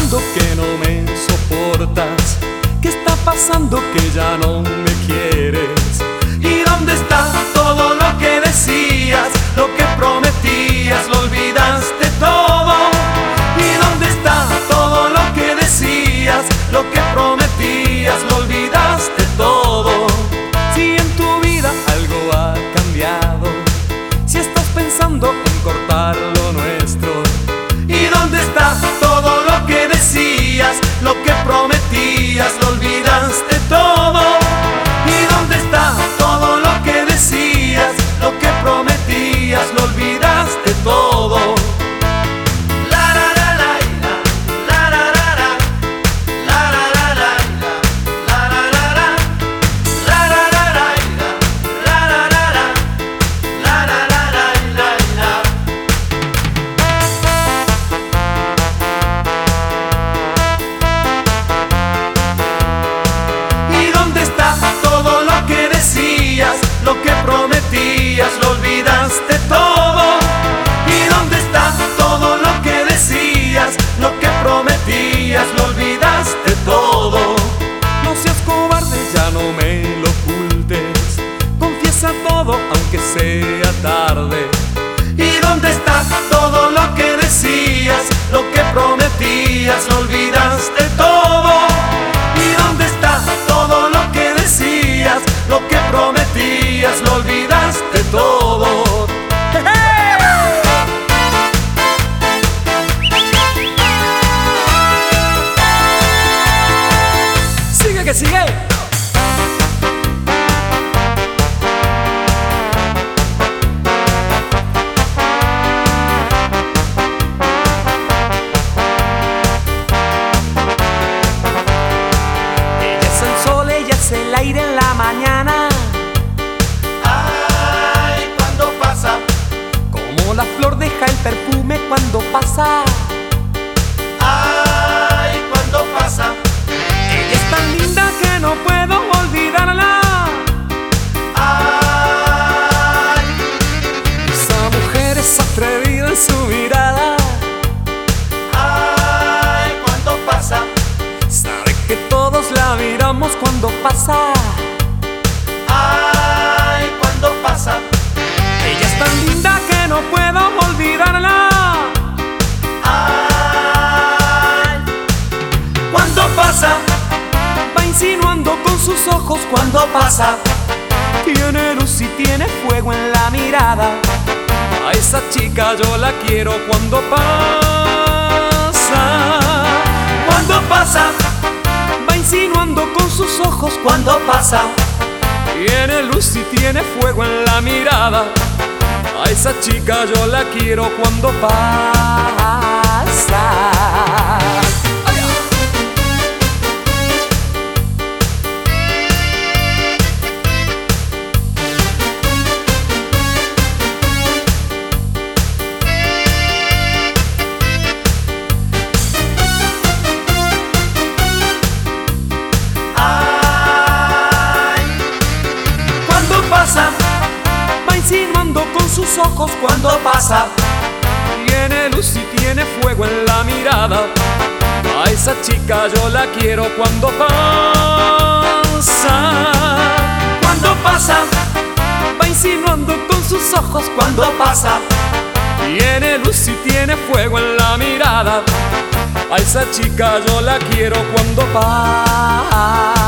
pasando que no me soportas? ¿Qué está pasando que ya no me quieres? ¿Y dónde está todo lo que decías? Lo que prometías, lo olvidaste todo. ¿Y dónde está todo lo que decías? Lo que prometías, lo olvidaste todo. Si en tu vida algo ha cambiado, si estás pensando en cortar lo nuestro. ¿Y dónde está todo lo que decías? Lo que prometías, lo olvidaste todo. ¿Y dónde está todo lo que decías? Lo que prometías, lo olvidaste todo. Lo que prometías, lo olvidaste todo. ¿Y dónde está todo lo que decías? Lo que prometías, lo olvidaste todo. No seas cobarde, ya no me lo ocultes. Confiesa todo, aunque sea tarde. ¿Y dónde está todo lo que decías? Lo que prometías, lo olvidaste todo. ¿Y dónde está todo lo que decías? Lo que prometías, lo olvidaste todo. Sigue que sigue. Ella es el sol, ella es el aire en la mañana. Ay, cuando pasa, Como la flor deja el perfume cuando pasa. ay, cuando pasa, Ella es tan linda que no puedo olvidarla. ay, Esa mujer es atrevida en su mirada. ay, cuando pasa, Sabe que todos la miramos cuando pasa. ay, cuando pasa, Ella es tan linda que no puedo olvidarla. ay, cuando pasa, Va insinuando con sus ojos cuando pasa, tiene luz y tiene fuego en la mirada. A esa chica yo la quiero cuando pasa. cuando pasa, Va insinuando con sus ojos cuando pasa, tiene luz y tiene fuego en la mirada. A esa chica yo la quiero cuando pasa. ay, cuando pasa, Va insinuando con sus ojos cuando pasa, tiene luz y tiene fuego en la mirada. A esa chica yo la quiero cuando pasa. cuando pasa, Va insinuando con sus ojos cuando pasa, tiene luz y tiene fuego en la mirada. A esa chica yo la quiero cuando pasa.